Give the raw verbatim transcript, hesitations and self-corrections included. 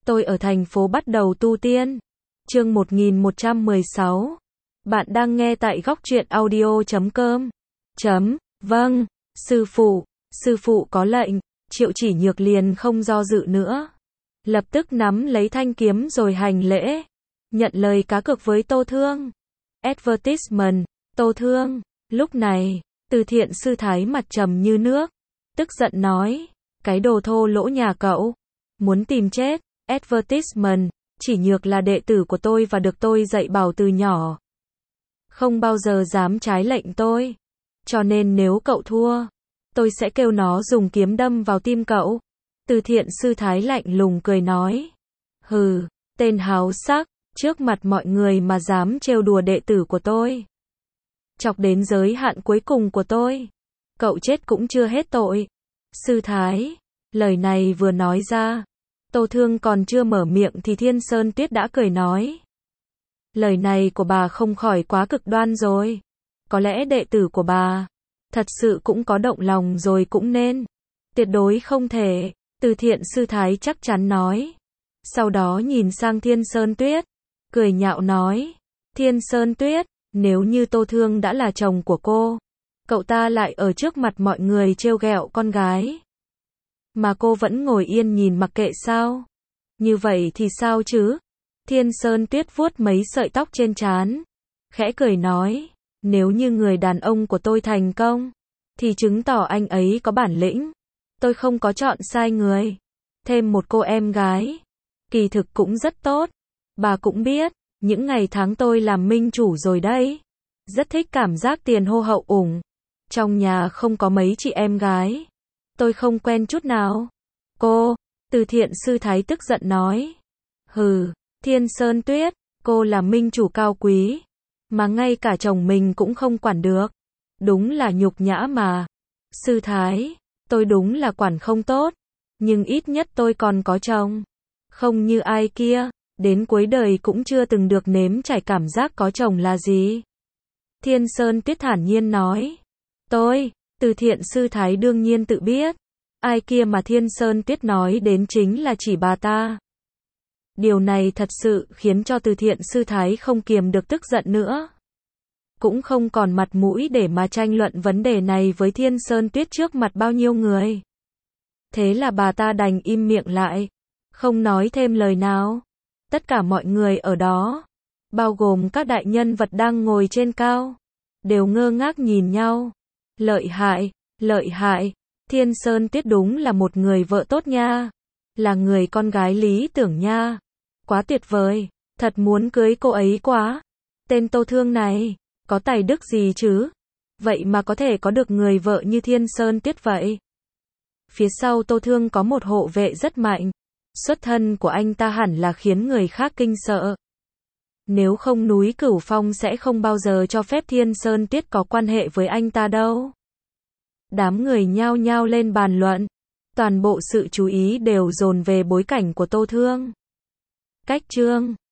Tôi ở thành phố bắt đầu tu tiên. Chương một nghìn một trăm mười sáu. Bạn đang nghe tại góc truyện audio chấm com. Chấm, vâng, sư phụ, sư phụ có lệnh. Triệu Chỉ Nhược liền không do dự nữa. Lập tức nắm lấy thanh kiếm rồi hành lễ. Nhận lời cá cược với Tô Thương. Advertisement, Tô Thương. Lúc này, Từ Thiện sư thái mặt trầm như nước. Tức giận nói, cái đồ thô lỗ nhà cậu. Muốn tìm chết. Advertisement, Chỉ Nhược là đệ tử của tôi và được tôi dạy bảo từ nhỏ. Không bao giờ dám trái lệnh tôi. Cho nên nếu cậu thua, tôi sẽ kêu nó dùng kiếm đâm vào tim cậu. Từ Thiện sư thái lạnh lùng cười nói. Hừ, tên háo sắc, trước mặt mọi người mà dám trêu đùa đệ tử của tôi. Chọc đến giới hạn cuối cùng của tôi. Cậu chết cũng chưa hết tội. Sư thái, lời này vừa nói ra. Tô Thương còn chưa mở miệng thì Thiên Sơn Tuyết đã cười nói. Lời này của bà không khỏi quá cực đoan rồi. Có lẽ đệ tử của bà thật sự cũng có động lòng rồi cũng nên. Tuyệt đối không thể. Từ Thiện sư thái chắc chắn nói. Sau đó nhìn sang Thiên Sơn Tuyết. Cười nhạo nói. Thiên Sơn Tuyết, nếu như Tô Thương đã là chồng của cô, cậu ta lại ở trước mặt mọi người trêu ghẹo con gái. Mà cô vẫn ngồi yên nhìn mặc kệ sao? Như vậy thì sao chứ? Thiên Sơn Tuyết vuốt mấy sợi tóc trên trán. Khẽ cười nói. Nếu như người đàn ông của tôi thành công, thì chứng tỏ anh ấy có bản lĩnh. Tôi không có chọn sai người. Thêm một cô em gái. Kỳ thực cũng rất tốt. Bà cũng biết, những ngày tháng tôi làm minh chủ rồi đấy. Rất thích cảm giác tiền hô hậu ủng. Trong nhà không có mấy chị em gái. Tôi không quen chút nào. Cô, Từ Thiện sư thái tức giận nói. Hừ, Thiên Sơn Tuyết, cô là minh chủ cao quý. Mà ngay cả chồng mình cũng không quản được. Đúng là nhục nhã mà. Sư thái, tôi đúng là quản không tốt. Nhưng ít nhất tôi còn có chồng. Không như ai kia, đến cuối đời cũng chưa từng được nếm trải cảm giác có chồng là gì. Thiên Sơn Tuyết thản nhiên nói. Tôi, Từ Thiện sư thái đương nhiên tự biết. Ai kia mà Thiên Sơn Tuyết nói đến chính là chỉ bà ta. Điều này thật sự khiến cho Từ Thiện sư thái không kiềm được tức giận nữa. Cũng không còn mặt mũi để mà tranh luận vấn đề này với Thiên Sơn Tuyết trước mặt bao nhiêu người. Thế là bà ta đành im miệng lại. Không nói thêm lời nào. Tất cả mọi người ở đó, bao gồm các đại nhân vật đang ngồi trên cao, đều ngơ ngác nhìn nhau. Lợi hại, lợi hại. Thiên Sơn Tuyết đúng là một người vợ tốt nha. Là người con gái lý tưởng nha. Quá tuyệt vời. Thật muốn cưới cô ấy quá. Tên Tô Thương này, có tài đức gì chứ? Vậy mà có thể có được người vợ như Thiên Sơn Tuyết vậy. Phía sau Tô Thương có một hộ vệ rất mạnh. Xuất thân của anh ta hẳn là khiến người khác kinh sợ. Nếu không núi Cửu Phong sẽ không bao giờ cho phép Thiên Sơn Tuyết có quan hệ với anh ta đâu. Đám người nhao nhao lên bàn luận. Toàn bộ sự chú ý đều dồn về bối cảnh của Tô Thương. Cách chương